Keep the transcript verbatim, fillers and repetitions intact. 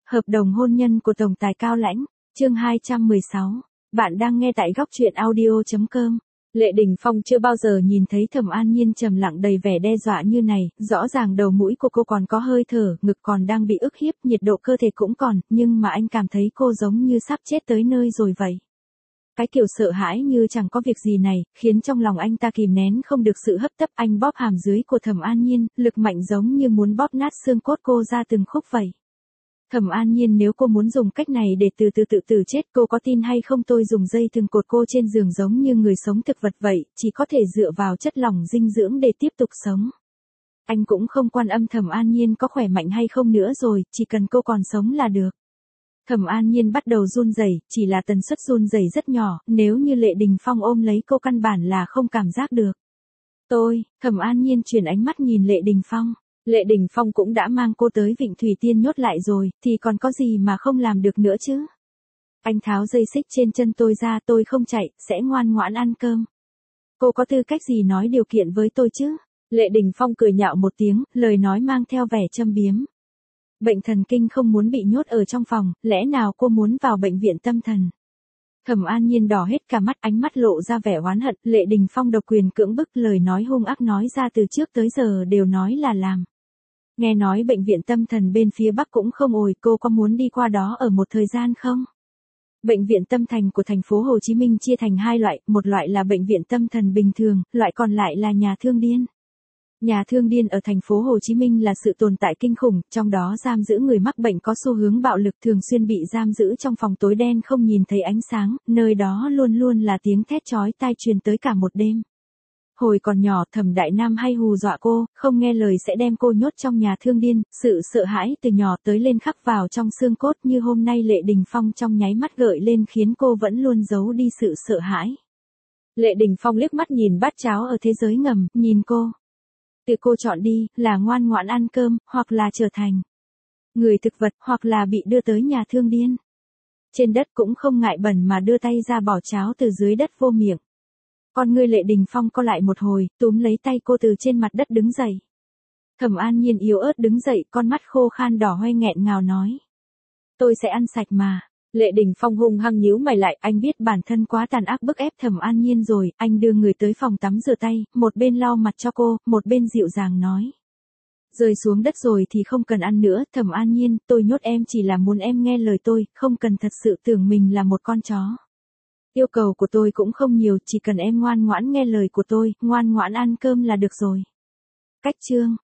Hợp đồng hôn nhân của tổng tài Cao Lãnh, chương hai trăm mười sáu. Bạn đang nghe tại góc truyện audio chấm com. Lệ Đình Phong chưa bao giờ nhìn thấy Thẩm An Nhiên trầm lặng đầy vẻ đe dọa như này, rõ ràng đầu mũi của cô còn có hơi thở, ngực còn đang bị ức hiếp, nhiệt độ cơ thể cũng còn, nhưng mà anh cảm thấy cô giống như sắp chết tới nơi rồi vậy. Cái kiểu sợ hãi như chẳng có việc gì này, khiến trong lòng anh ta kìm nén không được sự hấp tấp. Anh bóp hàm dưới của Thẩm An Nhiên, lực mạnh giống như muốn bóp nát xương cốt cô ra từng khúc vậy. Thẩm An Nhiên, nếu cô muốn dùng cách này để từ từ tự tử chết, cô có tin hay không tôi dùng dây thừng cột cô trên giường giống như người sống thực vật vậy, chỉ có thể dựa vào chất lỏng dinh dưỡng để tiếp tục sống. Anh cũng không quan âm Thẩm An Nhiên có khỏe mạnh hay không nữa rồi, chỉ cần cô còn sống là được. Thẩm An Nhiên bắt đầu run rẩy, chỉ là tần suất run rẩy rất nhỏ, nếu như Lệ Đình Phong ôm lấy cô căn bản là không cảm giác được. Tôi, Thẩm An Nhiên chuyển ánh mắt nhìn Lệ Đình Phong. Lệ Đình Phong cũng đã mang cô tới Vịnh Thủy Tiên nhốt lại rồi, thì còn có gì mà không làm được nữa chứ? Anh tháo dây xích trên chân tôi ra, tôi không chạy, sẽ ngoan ngoãn ăn cơm. Cô có tư cách gì nói điều kiện với tôi chứ? Lệ Đình Phong cười nhạo một tiếng, lời nói mang theo vẻ châm biếm. Bệnh thần kinh không muốn bị nhốt ở trong phòng, lẽ nào cô muốn vào bệnh viện tâm thần? Thẩm An Nhiên đỏ hết cả mắt, ánh mắt lộ ra vẻ oán hận. Lệ Đình Phong độc quyền cưỡng bức, lời nói hung ác nói ra từ trước tới giờ đều nói là làm. Nghe nói bệnh viện tâm thần bên phía Bắc cũng không ồi, cô có muốn đi qua đó ở một thời gian không? Bệnh viện tâm thần của thành phố Hồ Chí Minh chia thành hai loại, một loại là bệnh viện tâm thần bình thường, loại còn lại là nhà thương điên. Nhà thương điên ở thành phố Hồ Chí Minh là sự tồn tại kinh khủng, trong đó giam giữ người mắc bệnh có xu hướng bạo lực, thường xuyên bị giam giữ trong phòng tối đen không nhìn thấy ánh sáng, nơi đó luôn luôn là tiếng thét chói tai truyền tới cả một đêm. Hồi còn nhỏ, Thẩm Đại Nam hay hù dọa cô, không nghe lời sẽ đem cô nhốt trong nhà thương điên, sự sợ hãi từ nhỏ tới lên khắc vào trong xương cốt, như hôm nay Lệ Đình Phong trong nháy mắt gợi lên khiến cô vẫn luôn giấu đi sự sợ hãi. Lệ Đình Phong liếc mắt nhìn bát cháo ở thế giới ngầm, nhìn cô. Tự cô chọn đi, là ngoan ngoãn ăn cơm, hoặc là trở thành người thực vật, hoặc là bị đưa tới nhà thương điên. Trên đất cũng không ngại bẩn mà đưa tay ra bỏ cháo từ dưới đất vô miệng. Con ngươi Lệ Đình Phong co lại một hồi, túm lấy tay cô từ trên mặt đất đứng dậy. Thẩm An Nhiên yếu ớt đứng dậy, con mắt khô khan đỏ hoe nghẹn ngào nói. Tôi sẽ ăn sạch mà. Lệ Đình Phong hung hăng nhíu mày lại, anh biết bản thân quá tàn ác bức ép Thẩm An Nhiên rồi, anh đưa người tới phòng tắm rửa tay, một bên lau mặt cho cô, một bên dịu dàng nói. Rơi xuống đất rồi thì không cần ăn nữa, Thẩm An Nhiên, tôi nhốt em chỉ là muốn em nghe lời tôi, không cần thật sự tưởng mình là một con chó. Yêu cầu của tôi cũng không nhiều, chỉ cần em ngoan ngoãn nghe lời của tôi, ngoan ngoãn ăn cơm là được rồi. Cách chương